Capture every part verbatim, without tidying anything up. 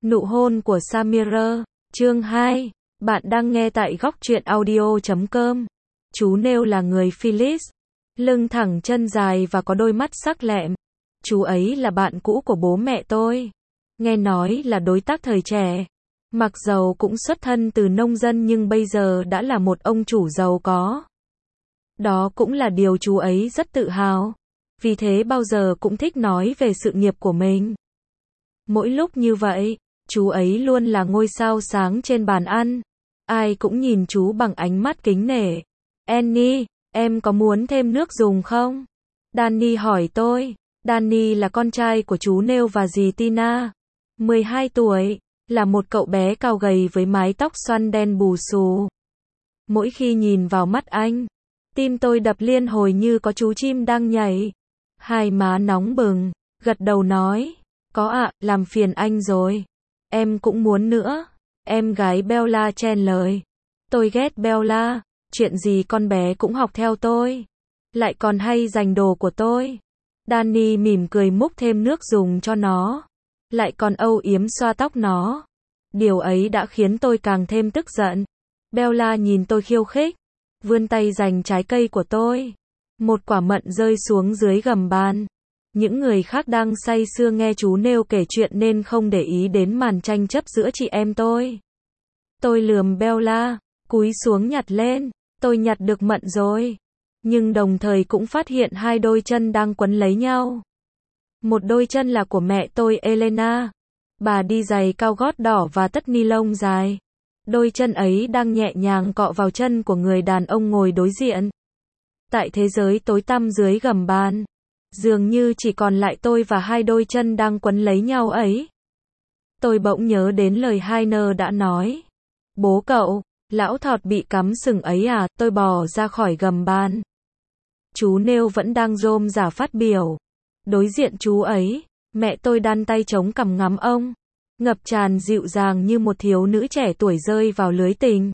Nụ hôn của Samir, chương hai. Bạn đang nghe tại góc truyện audio chấm com. Chú Nêu là người Philippines, lưng thẳng chân dài và có đôi mắt sắc lẹm. Chú ấy là bạn cũ của bố mẹ tôi. Nghe nói là đối tác thời trẻ. Mặc dầu cũng xuất thân từ nông dân nhưng bây giờ đã là một ông chủ giàu có. Đó cũng là điều chú ấy rất tự hào. Vì thế bao giờ cũng thích nói về sự nghiệp của mình. Mỗi lúc như vậy, chú ấy luôn là ngôi sao sáng trên bàn ăn. Ai cũng nhìn chú bằng ánh mắt kính nể. Annie, em có muốn thêm nước dùng không? Danny hỏi tôi. Danny là con trai của chú Nêu và dì Tina. mười hai tuổi, là một cậu bé cao gầy với mái tóc xoăn đen bù xù. Mỗi khi nhìn vào mắt anh, tim tôi đập liên hồi như có chú chim đang nhảy. Hai má nóng bừng, gật đầu nói. Có ạ, làm phiền anh rồi. Em cũng muốn nữa. Em gái Bella chen lời. Tôi ghét Bella. Chuyện gì con bé cũng học theo tôi. Lại còn hay giành đồ của tôi. Danny mỉm cười múc thêm nước dùng cho nó. Lại còn âu yếm xoa tóc nó. Điều ấy đã khiến tôi càng thêm tức giận. Bella nhìn tôi khiêu khích. Vươn tay giành trái cây của tôi. Một quả mận rơi xuống dưới gầm bàn. Những người khác đang say sưa nghe chú Nêu kể chuyện nên không để ý đến màn tranh chấp giữa chị em tôi. Tôi lườm Bella, cúi xuống nhặt lên. Tôi nhặt được mận rồi. Nhưng đồng thời cũng phát hiện hai đôi chân đang quấn lấy nhau. Một đôi chân là của mẹ tôi Elena. Bà đi giày cao gót đỏ và tất ni lông dài. Đôi chân ấy đang nhẹ nhàng cọ vào chân của người đàn ông ngồi đối diện. Tại thế giới tối tăm dưới gầm bàn, dường như chỉ còn lại tôi và hai đôi chân đang quấn lấy nhau ấy. Tôi bỗng nhớ đến lời Heiner đã nói. Bố cậu, lão thọt bị cắm sừng ấy à, tôi bò ra khỏi gầm bàn. Chú Nêu vẫn đang rôm rả phát biểu. Đối diện chú ấy, mẹ tôi đan tay chống cằm ngắm ông. Ngập tràn dịu dàng như một thiếu nữ trẻ tuổi rơi vào lưới tình.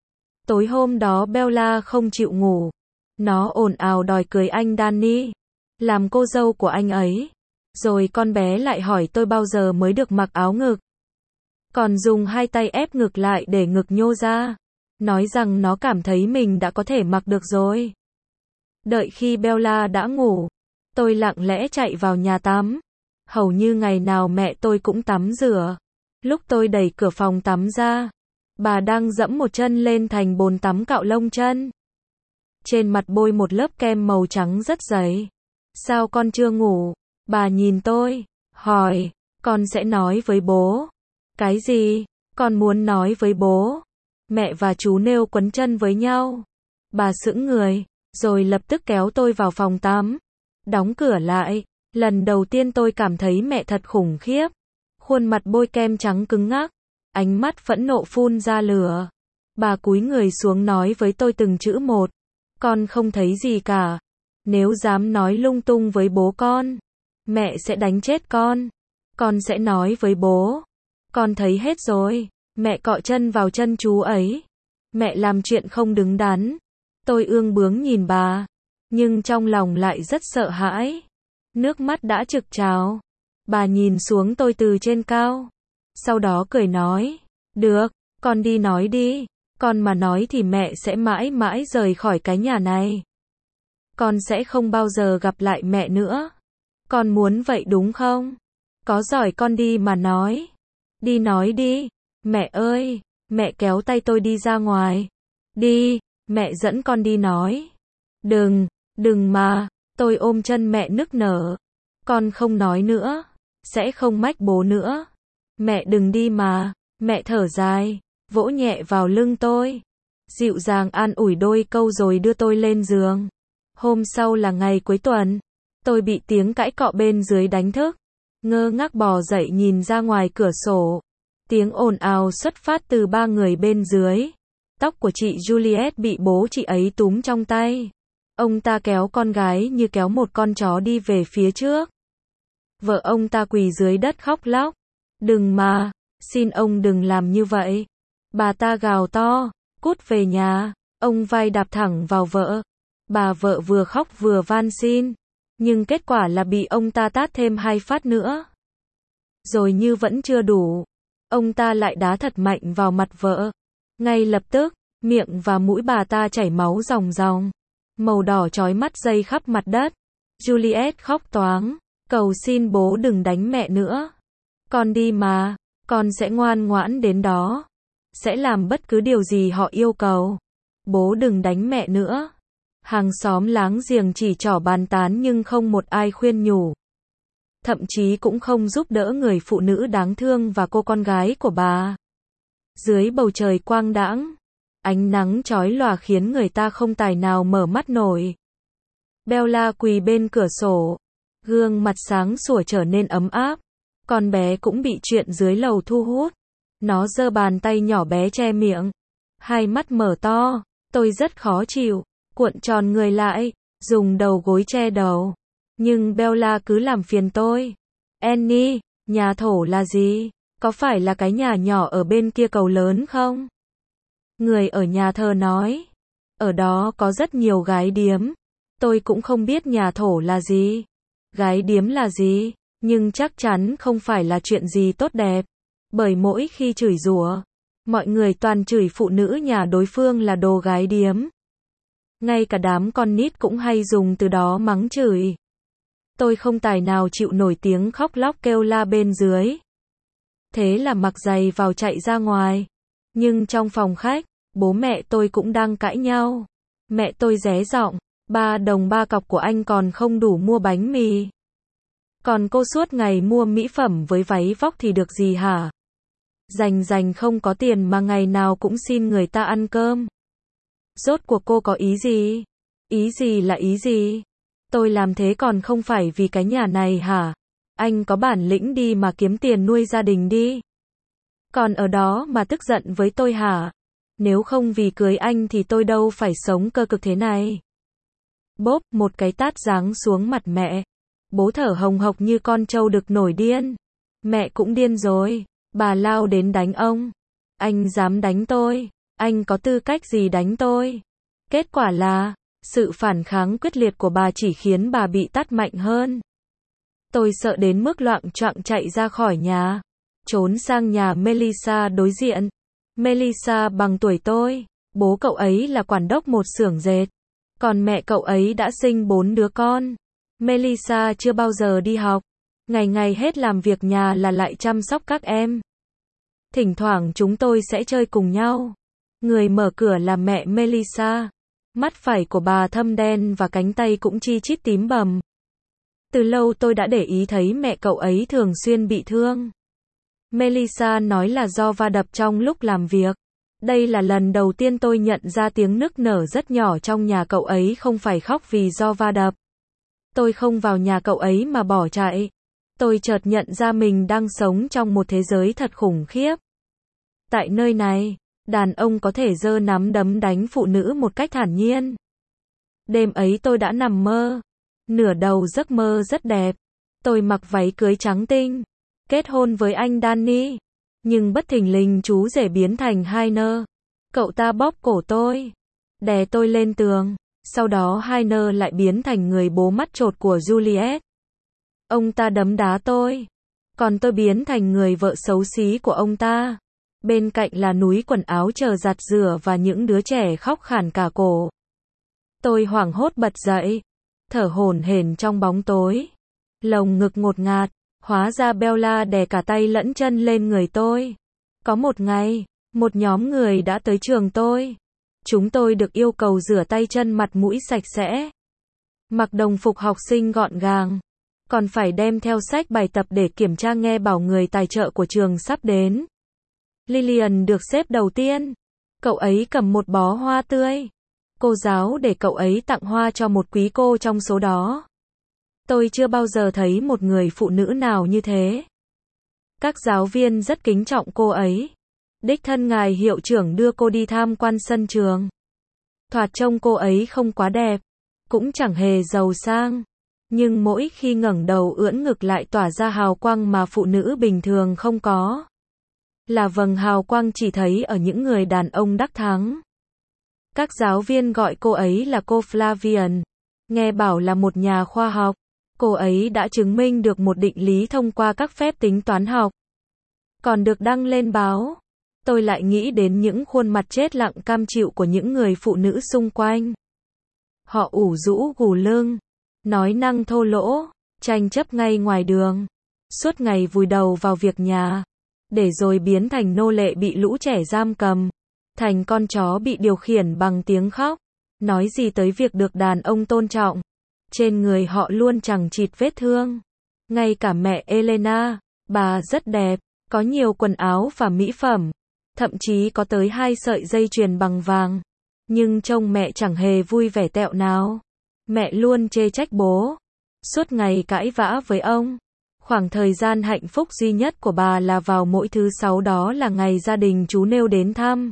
Tối hôm đó Bella không chịu ngủ. Nó ồn ào đòi cưới anh Danny. Làm cô dâu của anh ấy. Rồi con bé lại hỏi tôi bao giờ mới được mặc áo ngực. Còn dùng hai tay ép ngực lại để ngực nhô ra. Nói rằng nó cảm thấy mình đã có thể mặc được rồi. Đợi khi Bella đã ngủ, tôi lặng lẽ chạy vào nhà tắm. Hầu như ngày nào mẹ tôi cũng tắm rửa. Lúc tôi đẩy cửa phòng tắm ra, bà đang dẫm một chân lên thành bồn tắm cạo lông chân. Trên mặt bôi một lớp kem màu trắng rất dày. Sao con chưa ngủ? Bà nhìn tôi, hỏi, con sẽ nói với bố. Cái gì? Con muốn nói với bố. Mẹ và chú Nêu quấn chân với nhau. Bà sững người, rồi lập tức kéo tôi vào phòng tắm. Đóng cửa lại. Lần đầu tiên tôi cảm thấy mẹ thật khủng khiếp. Khuôn mặt bôi kem trắng cứng ngắc. Ánh mắt phẫn nộ phun ra lửa. Bà cúi người xuống nói với tôi từng chữ một. Con không thấy gì cả. Nếu dám nói lung tung với bố con, mẹ sẽ đánh chết con. Con sẽ nói với bố. Con thấy hết rồi. Mẹ cọ chân vào chân chú ấy. Mẹ làm chuyện không đứng đắn. Tôi ương bướng nhìn bà. Nhưng trong lòng lại rất sợ hãi. Nước mắt đã trực trào. Bà nhìn xuống tôi từ trên cao. Sau đó cười nói. Được, con đi nói đi. Con mà nói thì mẹ sẽ mãi mãi rời khỏi cái nhà này. Con sẽ không bao giờ gặp lại mẹ nữa. Con muốn vậy đúng không? Có giỏi con đi mà nói. Đi nói đi. Mẹ ơi, mẹ kéo tay tôi đi ra ngoài. Đi, mẹ dẫn con đi nói. Đừng, đừng mà. Tôi ôm chân mẹ nức nở. Con không nói nữa. Sẽ không mách bố nữa. Mẹ đừng đi mà. Mẹ thở dài, vỗ nhẹ vào lưng tôi. Dịu dàng an ủi đôi câu rồi đưa tôi lên giường. Hôm sau là ngày cuối tuần. Tôi bị tiếng cãi cọ bên dưới đánh thức. Ngơ ngác bò dậy nhìn ra ngoài cửa sổ. Tiếng ồn ào xuất phát từ ba người bên dưới. Tóc của chị Juliet bị bố chị ấy túm trong tay. Ông ta kéo con gái như kéo một con chó đi về phía trước. Vợ ông ta quỳ dưới đất khóc lóc. Đừng mà, xin ông đừng làm như vậy. Bà ta gào to, cút về nhà. Ông vai đạp thẳng vào vợ. Bà vợ vừa khóc vừa van xin. Nhưng kết quả là bị ông ta tát thêm hai phát nữa. Rồi như vẫn chưa đủ. Ông ta lại đá thật mạnh vào mặt vợ. Ngay lập tức, miệng và mũi bà ta chảy máu ròng ròng. Màu đỏ chói mắt dây khắp mặt đất. Juliet khóc toáng. Cầu xin bố đừng đánh mẹ nữa. Con đi mà. Con sẽ ngoan ngoãn đến đó. Sẽ làm bất cứ điều gì họ yêu cầu. Bố đừng đánh mẹ nữa. Hàng xóm láng giềng chỉ trỏ bàn tán nhưng không một ai khuyên nhủ. Thậm chí cũng không giúp đỡ người phụ nữ đáng thương và cô con gái của bà. Dưới bầu trời quang đãng, ánh nắng chói lòa khiến người ta không tài nào mở mắt nổi. Bella quỳ bên cửa sổ, gương mặt sáng sủa trở nên ấm áp. Con bé cũng bị chuyện dưới lầu thu hút. Nó giơ bàn tay nhỏ bé che miệng, hai mắt mở to. Tôi rất khó chịu, cuộn tròn người lại, dùng đầu gối che đầu. Nhưng Bella cứ làm phiền tôi. Annie, nhà thổ là gì? Có phải là cái nhà nhỏ ở bên kia cầu lớn không? Người ở nhà thờ nói. Ở đó có rất nhiều gái điếm. Tôi cũng không biết nhà thổ là gì. Gái điếm là gì? Nhưng chắc chắn không phải là chuyện gì tốt đẹp. Bởi mỗi khi chửi rủa, mọi người toàn chửi phụ nữ nhà đối phương là đồ gái điếm. Ngay cả đám con nít cũng hay dùng từ đó mắng chửi. Tôi không tài nào chịu nổi tiếng khóc lóc kêu la bên dưới. Thế là mặc giày vào chạy ra ngoài. Nhưng trong phòng khách, bố mẹ tôi cũng đang cãi nhau. Mẹ tôi ré giọng, ba đồng ba cọc của anh còn không đủ mua bánh mì. Còn cô suốt ngày mua mỹ phẩm với váy vóc thì được gì hả? Dành dành không có tiền mà ngày nào cũng xin người ta ăn cơm. Rốt cuộc cô có ý gì? Ý gì là ý gì? Tôi làm thế còn không phải vì cái nhà này hả? Anh có bản lĩnh đi mà kiếm tiền nuôi gia đình đi. Còn ở đó mà tức giận với tôi hả? Nếu không vì cưới anh thì tôi đâu phải sống cơ cực thế này. Bốp, một cái tát giáng xuống mặt mẹ. Bố thở hồng hộc như con trâu đực nổi điên. Mẹ cũng điên rồi. Bà lao đến đánh ông. Anh dám đánh tôi. Anh có tư cách gì đánh tôi? Kết quả là, sự phản kháng quyết liệt của bà chỉ khiến bà bị tát mạnh hơn. Tôi sợ đến mức loạng choạng chạy ra khỏi nhà. Trốn sang nhà Melissa đối diện. Melissa bằng tuổi tôi. Bố cậu ấy là quản đốc một xưởng dệt. Còn mẹ cậu ấy đã sinh bốn đứa con. Melissa chưa bao giờ đi học. Ngày ngày hết làm việc nhà là lại chăm sóc các em. Thỉnh thoảng chúng tôi sẽ chơi cùng nhau. Người mở cửa là mẹ Melissa. Mắt phải của bà thâm đen và cánh tay cũng chi chít tím bầm. Từ lâu tôi đã để ý thấy mẹ cậu ấy thường xuyên bị thương. Melissa nói là do va đập trong lúc làm việc. Đây là lần đầu tiên tôi nhận ra tiếng nức nở rất nhỏ trong nhà cậu ấy không phải khóc vì do va đập. Tôi không vào nhà cậu ấy mà bỏ chạy. Tôi chợt nhận ra mình đang sống trong một thế giới thật khủng khiếp. Tại nơi này, đàn ông có thể giơ nắm đấm đánh phụ nữ một cách thản nhiên. Đêm ấy tôi đã nằm mơ. Nửa đầu giấc mơ rất đẹp. Tôi mặc váy cưới trắng tinh. Kết hôn với anh Danny. Nhưng bất thình lình chú rể biến thành Heiner. Cậu ta bóp cổ tôi. Đè tôi lên tường. Sau đó Heiner lại biến thành người bố mắt chột của Juliet. Ông ta đấm đá tôi. Còn tôi biến thành người vợ xấu xí của ông ta. Bên cạnh là núi quần áo chờ giặt rửa và những đứa trẻ khóc khản cả cổ. Tôi hoảng hốt bật dậy. Thở hổn hển trong bóng tối. Lồng ngực ngột ngạt. Hóa ra Bella đè cả tay lẫn chân lên người tôi. Có một ngày, một nhóm người đã tới trường tôi. Chúng tôi được yêu cầu rửa tay chân mặt mũi sạch sẽ. Mặc đồng phục học sinh gọn gàng. Còn phải đem theo sách bài tập để kiểm tra nghe bảo người tài trợ của trường sắp đến. Lillian được xếp đầu tiên. Cậu ấy cầm một bó hoa tươi. Cô giáo để cậu ấy tặng hoa cho một quý cô trong số đó. Tôi chưa bao giờ thấy một người phụ nữ nào như thế. Các giáo viên rất kính trọng cô ấy. Đích thân ngài hiệu trưởng đưa cô đi tham quan sân trường. Thoạt trông cô ấy không quá đẹp, cũng chẳng hề giàu sang. Nhưng mỗi khi ngẩng đầu ưỡn ngực lại tỏa ra hào quang mà phụ nữ bình thường không có. Là vầng hào quang chỉ thấy ở những người đàn ông đắc thắng. Các giáo viên gọi cô ấy là cô Flavian. Nghe bảo là một nhà khoa học. Cô ấy đã chứng minh được một định lý thông qua các phép tính toán học. còn được đăng lên báo. Tôi lại nghĩ đến những khuôn mặt chết lặng cam chịu của những người phụ nữ xung quanh. Họ ủ rũ gù lưng, nói năng thô lỗ, tranh chấp ngay ngoài đường, suốt ngày vùi đầu vào việc nhà, để rồi biến thành nô lệ bị lũ trẻ giam cầm, thành con chó bị điều khiển bằng tiếng khóc. Nói gì tới việc được đàn ông tôn trọng. Trên người họ luôn chằng chịt vết thương. Ngay cả mẹ Elena, bà rất đẹp, có nhiều quần áo và mỹ phẩm, thậm chí có tới hai sợi dây chuyền bằng vàng. Nhưng trông mẹ chẳng hề vui vẻ tẹo nào. Mẹ luôn chê trách bố, suốt ngày cãi vã với ông. Khoảng thời gian hạnh phúc duy nhất của bà là vào mỗi thứ sáu, đó là ngày gia đình chú Nêu đến thăm.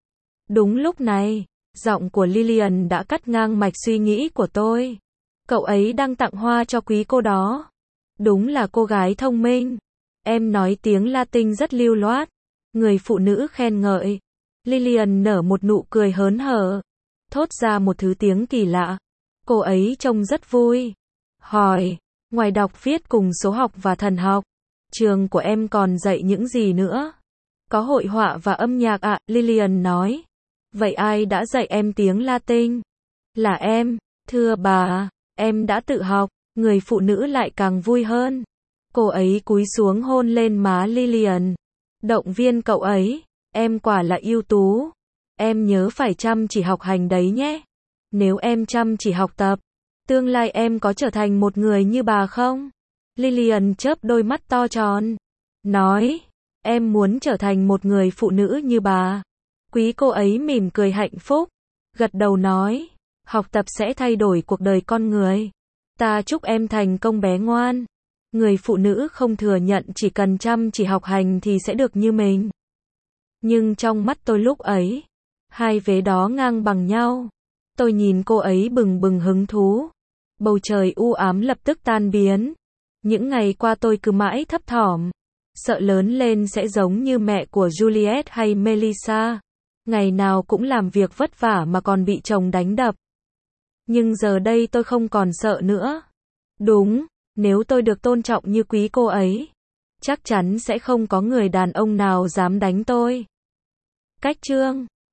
Đúng lúc này, giọng của Lillian đã cắt ngang mạch suy nghĩ của tôi. Cậu ấy đang tặng hoa cho quý cô đó. Đúng là cô gái thông minh. Em nói tiếng Latin rất lưu loát. Người phụ nữ khen ngợi. Lillian nở một nụ cười hớn hở, thốt ra một thứ tiếng kỳ lạ. Cô ấy trông rất vui. Hỏi, ngoài đọc viết cùng số học và thần học, trường của em còn dạy những gì nữa? Có hội họa và âm nhạc ạ, Lillian nói. Vậy ai đã dạy em tiếng Latin? Là em, thưa bà, em đã tự học. Người phụ nữ lại càng vui hơn. Cô ấy cúi xuống hôn lên má Lillian, động viên cậu ấy. Em quả là ưu tú. Em nhớ phải chăm chỉ học hành đấy nhé. Nếu em chăm chỉ học tập, tương lai em có trở thành một người như bà không? Lillian chớp đôi mắt to tròn, nói, em muốn trở thành một người phụ nữ như bà. Quý cô ấy mỉm cười hạnh phúc, gật đầu nói, học tập sẽ thay đổi cuộc đời con người. Ta chúc em thành công bé ngoan. Người phụ nữ không thừa nhận chỉ cần chăm chỉ học hành thì sẽ được như mình. Nhưng trong mắt tôi lúc ấy, hai vế đó ngang bằng nhau. Tôi nhìn cô ấy bừng bừng hứng thú. Bầu trời u ám lập tức tan biến. Những ngày qua tôi cứ mãi thấp thỏm, sợ lớn lên sẽ giống như mẹ của Juliet hay Melissa. Ngày nào cũng làm việc vất vả mà còn bị chồng đánh đập. Nhưng giờ đây tôi không còn sợ nữa. Đúng, nếu tôi được tôn trọng như quý cô ấy, chắc chắn sẽ không có người đàn ông nào dám đánh tôi. Cách chương